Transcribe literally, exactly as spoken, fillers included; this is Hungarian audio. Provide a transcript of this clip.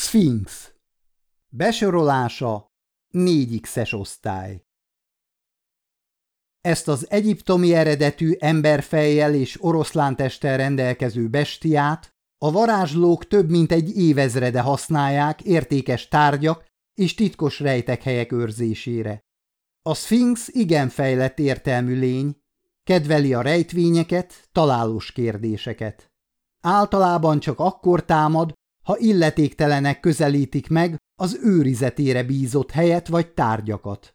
Szfinx. Besorolása négy X-es osztály. Ezt az egyiptomi eredetű emberfejjel és oroszlántesttel rendelkező bestiát a varázslók több mint egy évezrede használják értékes tárgyak és titkos rejtekhelyek őrzésére. A szfinx igen fejlett értelmű lény, kedveli a rejtvényeket, találós kérdéseket. Általában csak akkor támad, ha illetéktelenek közelítik meg az őrizetére bízott helyet vagy tárgyakat.